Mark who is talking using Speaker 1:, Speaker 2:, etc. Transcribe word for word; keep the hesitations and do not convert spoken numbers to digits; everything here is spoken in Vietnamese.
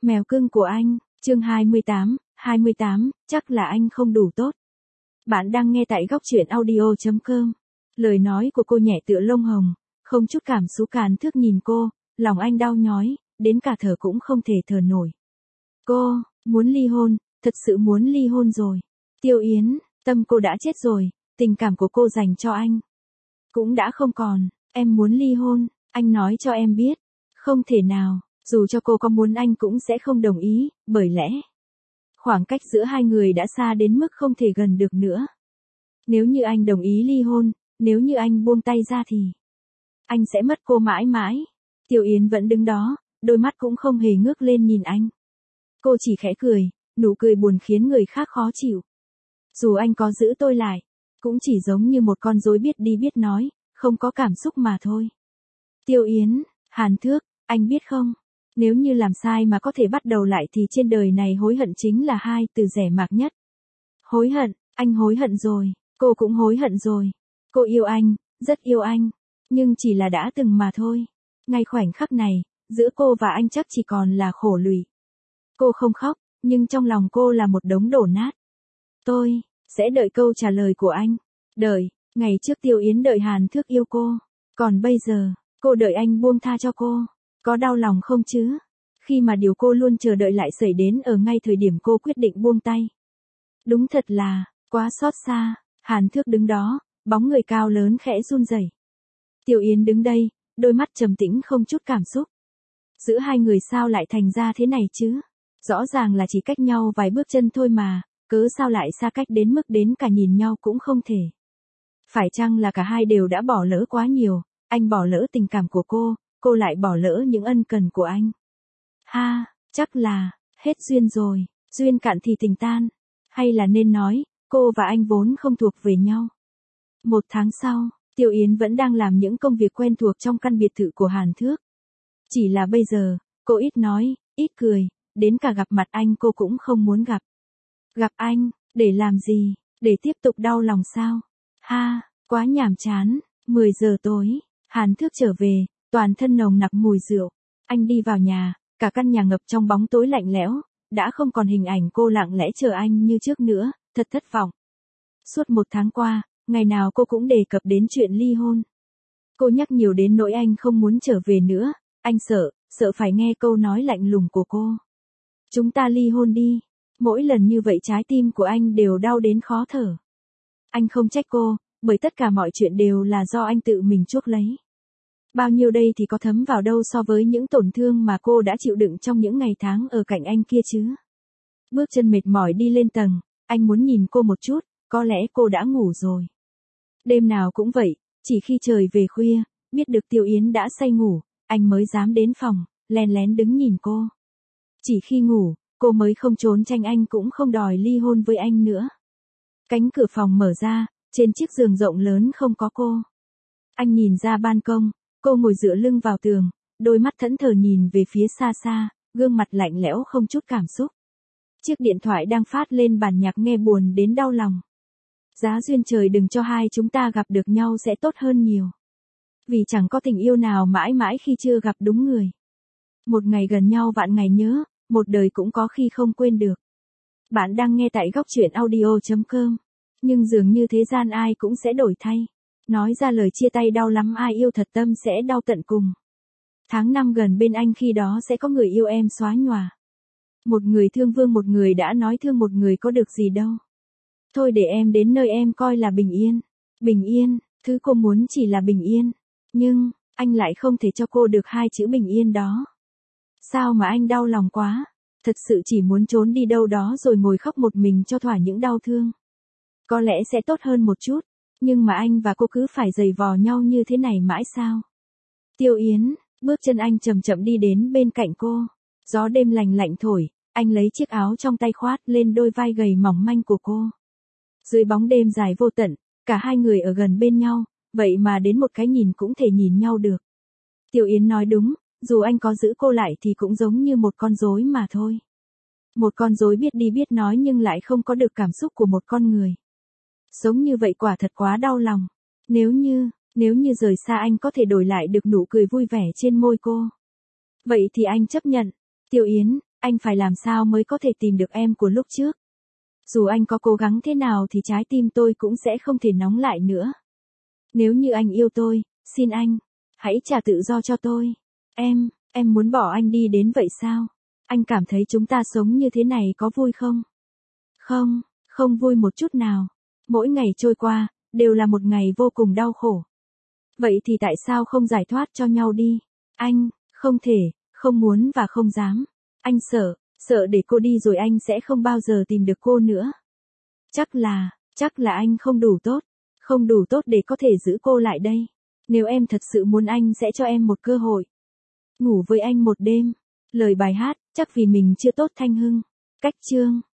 Speaker 1: Mèo cưng của anh, chương hai mươi tám, hai mươi tám, chắc là anh không đủ tốt. Bạn đang nghe tại góc truyện audio chấm com. Lời nói của cô nhẹ tựa lông hồng, không chút cảm xúc càn thước nhìn cô, lòng anh đau nhói, đến cả thở cũng không thể thở nổi. Cô, muốn ly hôn, thật sự muốn ly hôn rồi. Tiêu Yến, tâm cô đã chết rồi, tình cảm của cô dành cho anh cũng đã không còn, em muốn ly hôn, anh nói cho em biết. Không thể nào, dù cho cô có muốn anh cũng sẽ không đồng ý, bởi lẽ khoảng cách giữa hai người đã xa đến mức không thể gần được nữa. Nếu như anh đồng ý ly hôn, nếu như anh buông tay ra thì anh sẽ mất cô mãi mãi. Tiêu Yến vẫn đứng đó, đôi mắt cũng không hề ngước lên nhìn anh. Cô chỉ khẽ cười, nụ cười buồn khiến người khác khó chịu. Dù anh có giữ tôi lại, cũng chỉ giống như một con rối biết đi biết nói, không có cảm xúc mà thôi. Tiêu Yến, Hàn Thước, anh biết không? Nếu như làm sai mà có thể bắt đầu lại thì trên đời này hối hận chính là hai từ rẻ mạt nhất. Hối hận, anh hối hận rồi, cô cũng hối hận rồi. Cô yêu anh, rất yêu anh, nhưng chỉ là đã từng mà thôi. Ngay khoảnh khắc này, giữa cô và anh chắc chỉ còn là khổ lụy. Cô không khóc, nhưng trong lòng cô là một đống đổ nát. Tôi sẽ đợi câu trả lời của anh. Đợi, ngày trước Tiêu Yến đợi Hàn Thước yêu cô, còn bây giờ, cô đợi anh buông tha cho cô. Có đau lòng không chứ? Khi mà điều cô luôn chờ đợi lại xảy đến ở ngay thời điểm cô quyết định buông tay. Đúng thật là, quá xót xa. Hàn Thước đứng đó, bóng người cao lớn khẽ run rẩy. Tiêu Yến đứng đây, đôi mắt trầm tĩnh không chút cảm xúc. Giữa hai người sao lại thành ra thế này chứ? Rõ ràng là chỉ cách nhau vài bước chân thôi mà, cớ sao lại xa cách đến mức đến cả nhìn nhau cũng không thể. Phải chăng là cả hai đều đã bỏ lỡ quá nhiều, anh bỏ lỡ tình cảm của cô, cô lại bỏ lỡ những ân cần của anh. Ha, chắc là, hết duyên rồi, duyên cạn thì tình tan. Hay là nên nói, cô và anh vốn không thuộc về nhau. Một tháng sau, Tiêu Yến vẫn đang làm những công việc quen thuộc trong căn biệt thự của Hàn Thước. Chỉ là bây giờ, cô ít nói, ít cười, đến cả gặp mặt anh cô cũng không muốn gặp. Gặp anh, để làm gì, để tiếp tục đau lòng sao? Ha, quá nhàm chán. mười giờ tối, Hàn Thước trở về, toàn thân nồng nặc mùi rượu. Anh đi vào nhà, cả căn nhà ngập trong bóng tối lạnh lẽo, đã không còn hình ảnh cô lặng lẽ chờ anh như trước nữa, thật thất vọng. Suốt một tháng qua, ngày nào cô cũng đề cập đến chuyện ly hôn. Cô nhắc nhiều đến nỗi anh không muốn trở về nữa, anh sợ, sợ phải nghe câu nói lạnh lùng của cô. Chúng ta ly hôn đi. Mỗi lần như vậy trái tim của anh đều đau đến khó thở. Anh không trách cô, bởi tất cả mọi chuyện đều là do anh tự mình chuốc lấy. Bao nhiêu đây thì có thấm vào đâu so với những tổn thương mà cô đã chịu đựng trong những ngày tháng ở cạnh anh kia chứ. Bước chân mệt mỏi đi lên tầng, anh muốn nhìn cô một chút, có lẽ cô đã ngủ rồi. Đêm nào cũng vậy, chỉ khi trời về khuya, biết được Tiêu Yến đã say ngủ, anh mới dám đến phòng, lén lén đứng nhìn cô. Chỉ khi ngủ, cô mới không trốn tranh anh cũng không đòi ly hôn với anh nữa. Cánh cửa phòng mở ra, trên chiếc giường rộng lớn không có cô. Anh nhìn ra ban công, cô ngồi dựa lưng vào tường, đôi mắt thẫn thờ nhìn về phía xa xa, gương mặt lạnh lẽo không chút cảm xúc. Chiếc điện thoại đang phát lên bản nhạc nghe buồn đến đau lòng. Giá duyên trời đừng cho hai chúng ta gặp được nhau sẽ tốt hơn nhiều. Vì chẳng có tình yêu nào mãi mãi khi chưa gặp đúng người. Một ngày gần nhau vạn ngày nhớ, một đời cũng có khi không quên được. Bạn đang nghe tại góc truyện audio chấm com. Nhưng dường như thế gian ai cũng sẽ đổi thay. Nói ra lời chia tay đau lắm, ai yêu thật tâm sẽ đau tận cùng. Tháng năm gần bên anh khi đó sẽ có người yêu em xóa nhòa. Một người thương vương một người đã nói thương một người có được gì đâu. Thôi để em đến nơi em coi là bình yên. Bình yên, thứ cô muốn chỉ là bình yên. Nhưng, anh lại không thể cho cô được hai chữ bình yên đó. Sao mà anh đau lòng quá, thật sự chỉ muốn trốn đi đâu đó rồi ngồi khóc một mình cho thỏa những đau thương. Có lẽ sẽ tốt hơn một chút, nhưng mà anh và cô cứ phải giày vò nhau như thế này mãi sao? Tiêu Yến, bước chân anh chậm chậm đi đến bên cạnh cô. Gió đêm lành lạnh thổi, anh lấy chiếc áo trong tay khoát lên đôi vai gầy mỏng manh của cô. Dưới bóng đêm dài vô tận, cả hai người ở gần bên nhau, vậy mà đến một cái nhìn cũng thể nhìn nhau được. Tiêu Yến nói đúng, dù anh có giữ cô lại thì cũng giống như một con rối mà thôi. Một con rối biết đi biết nói nhưng lại không có được cảm xúc của một con người. Sống như vậy quả thật quá đau lòng. Nếu như, nếu như rời xa anh có thể đổi lại được nụ cười vui vẻ trên môi cô. Vậy thì anh chấp nhận. Tiêu Yến, Anh phải làm sao mới có thể tìm được em của lúc trước? Dù anh có cố gắng thế nào thì trái tim tôi cũng sẽ không thể nóng lại nữa. Nếu như anh yêu tôi, xin anh, hãy trả tự do cho tôi. Em, em muốn bỏ anh đi đến vậy sao? Anh cảm thấy chúng ta sống như thế này có vui không? Không, không vui một chút nào. Mỗi ngày trôi qua, đều là một ngày vô cùng đau khổ. Vậy thì tại sao không giải thoát cho nhau đi? Anh, không thể, không muốn và không dám. Anh sợ, sợ để cô đi rồi anh sẽ không bao giờ tìm được cô nữa. Chắc là, chắc là anh không đủ tốt. Không đủ tốt để có thể giữ cô lại đây. Nếu em thật sự muốn anh sẽ cho em một cơ hội. Ngủ với anh một đêm. Lời bài hát, chắc vì mình chưa tốt thanh hưng. Cách chương.